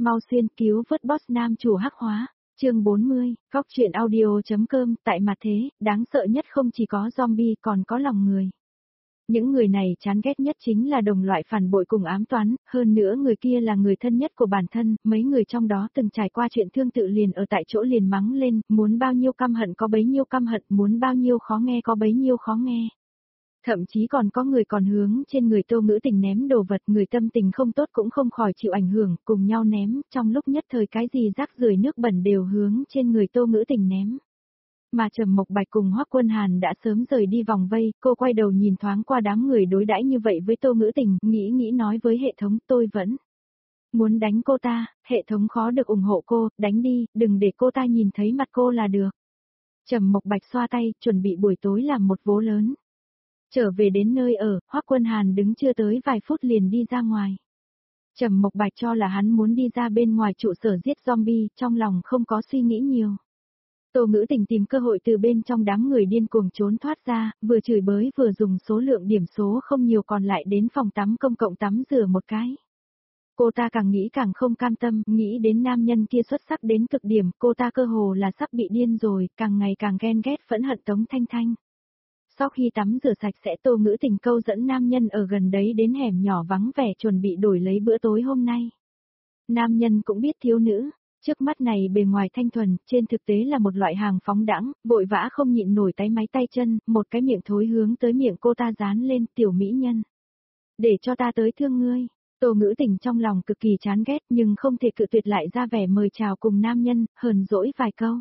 mau xuyên cứu vớt boss nam chủ hắc hóa. Chương 40, góc truyện audio.com. Tại mặt thế, đáng sợ nhất không chỉ có zombie còn có lòng người. Những người này chán ghét nhất chính là đồng loại phản bội cùng ám toán, hơn nữa người kia là người thân nhất của bản thân, mấy người trong đó từng trải qua chuyện tương tự liền ở tại chỗ liền mắng lên, muốn bao nhiêu căm hận có bấy nhiêu căm hận, muốn bao nhiêu khó nghe có bấy nhiêu khó nghe. Thậm chí còn có người còn hướng trên người Tô Ngữ Tình ném đồ vật, người tâm tình không tốt cũng không khỏi chịu ảnh hưởng, cùng nhau ném, trong lúc nhất thời cái gì rác rưởi nước bẩn đều hướng trên người Tô Ngữ Tình ném. Mà Trầm Mộc Bạch cùng Hoắc Quân Hàn đã sớm rời đi vòng vây, cô quay đầu nhìn thoáng qua đám người đối đãi như vậy với Tô Ngữ Tình, nghĩ nói với hệ thống, tôi vẫn muốn đánh cô ta, hệ thống khó được ủng hộ cô, đánh đi, đừng để cô ta nhìn thấy mặt cô là được. Trầm Mộc Bạch xoa tay, chuẩn bị buổi tối làm một vố lớn. Trở về đến nơi ở, Hoắc Quân Hàn đứng chưa tới vài phút liền đi ra ngoài. Trầm Mộc Bạch cho là hắn muốn đi ra bên ngoài trụ sở giết zombie, trong lòng không có suy nghĩ nhiều. Tô Ngữ Tình tìm cơ hội từ bên trong đám người điên cuồng trốn thoát ra, vừa chửi bới vừa dùng số lượng điểm số không nhiều còn lại đến phòng tắm công cộng tắm rửa một cái. Cô ta càng nghĩ càng không cam tâm, nghĩ đến nam nhân kia xuất sắc đến cực điểm, cô ta cơ hồ là sắp bị điên rồi, càng ngày càng ghen ghét phẫn hận Tống Thanh Thanh. Sau khi tắm rửa sạch sẽ Tô Ngữ Tình câu dẫn nam nhân ở gần đấy đến hẻm nhỏ vắng vẻ chuẩn bị đổi lấy bữa tối hôm nay. Nam nhân cũng biết thiếu nữ, trước mắt này bề ngoài thanh thuần, trên thực tế là một loại hàng phóng đãng, vội vã không nhịn nổi táy máy tay chân, một cái miệng thối hướng tới miệng cô ta dán lên, tiểu mỹ nhân. Để cho ta tới thương ngươi. Tô Ngữ Tình trong lòng cực kỳ chán ghét nhưng không thể cự tuyệt lại ra vẻ mời chào cùng nam nhân, hờn dỗi vài câu.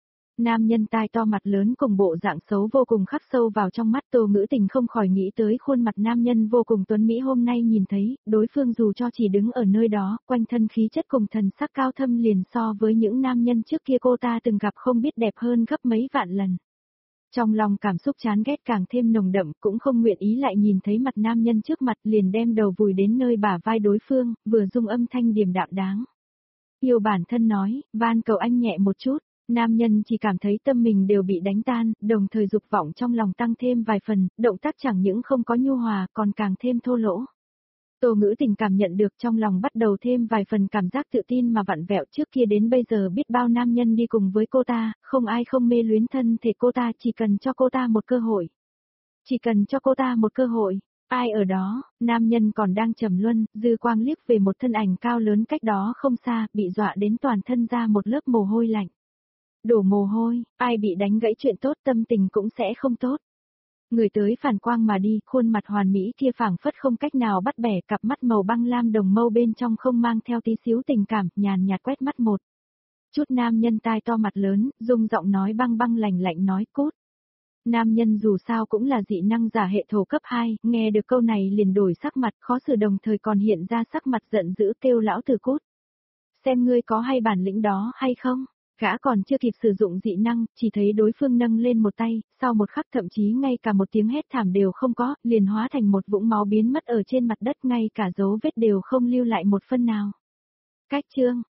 Nam nhân tai to mặt lớn cùng bộ dạng xấu vô cùng khắc sâu vào trong mắt Tô Ngữ Tình không khỏi nghĩ tới khuôn mặt nam nhân vô cùng tuấn mỹ hôm nay nhìn thấy, đối phương dù cho chỉ đứng ở nơi đó, quanh thân khí chất cùng thần sắc cao thâm liền so với những nam nhân trước kia cô ta từng gặp không biết đẹp hơn gấp mấy vạn lần. Trong lòng cảm xúc chán ghét càng thêm nồng đậm cũng không nguyện ý lại nhìn thấy mặt nam nhân trước mặt liền đem đầu vùi đến nơi bả vai đối phương, vừa dung âm thanh điềm đạm đáng. Yêu bản thân nói, van cầu anh nhẹ một chút. Nam nhân chỉ cảm thấy tâm mình đều bị đánh tan, đồng thời dục vọng trong lòng tăng thêm vài phần, động tác chẳng những không có nhu hòa còn càng thêm thô lỗ. Tô Ngữ Tình cảm nhận được trong lòng bắt đầu thêm vài phần cảm giác tự tin mà vặn vẹo trước kia đến bây giờ biết bao nam nhân đi cùng với cô ta, không ai không mê luyến thân thể cô ta chỉ cần cho cô ta một cơ hội. Chỉ cần cho cô ta một cơ hội. Ai ở đó, nam nhân còn đang trầm luân, dư quang liếc về một thân ảnh cao lớn cách đó không xa, bị dọa đến toàn thân ra một lớp mồ hôi lạnh. Đổ mồ hôi, ai bị đánh gãy chuyện tốt tâm tình cũng sẽ không tốt. Người tới phản quang mà đi, khuôn mặt hoàn mỹ kia phảng phất không cách nào bắt bẻ, cặp mắt màu băng lam đồng mâu bên trong không mang theo tí xíu tình cảm, nhàn nhạt quét mắt một chút nam nhân tai to mặt lớn, dùng giọng nói băng băng lạnh lạnh nói cút. Nam nhân dù sao cũng là dị năng giả hệ thổ cấp 2, nghe được câu này liền đổi sắc mặt, khó xử đồng thời còn hiện ra sắc mặt giận dữ kêu lão tử cút. Xem ngươi có hay bản lĩnh đó hay không? Gã còn chưa kịp sử dụng dị năng, chỉ thấy đối phương nâng lên một tay, sau một khắc thậm chí ngay cả một tiếng hét thảm đều không có, liền hóa thành một vũng máu biến mất ở trên mặt đất ngay cả dấu vết đều không lưu lại một phân nào. Cách chương,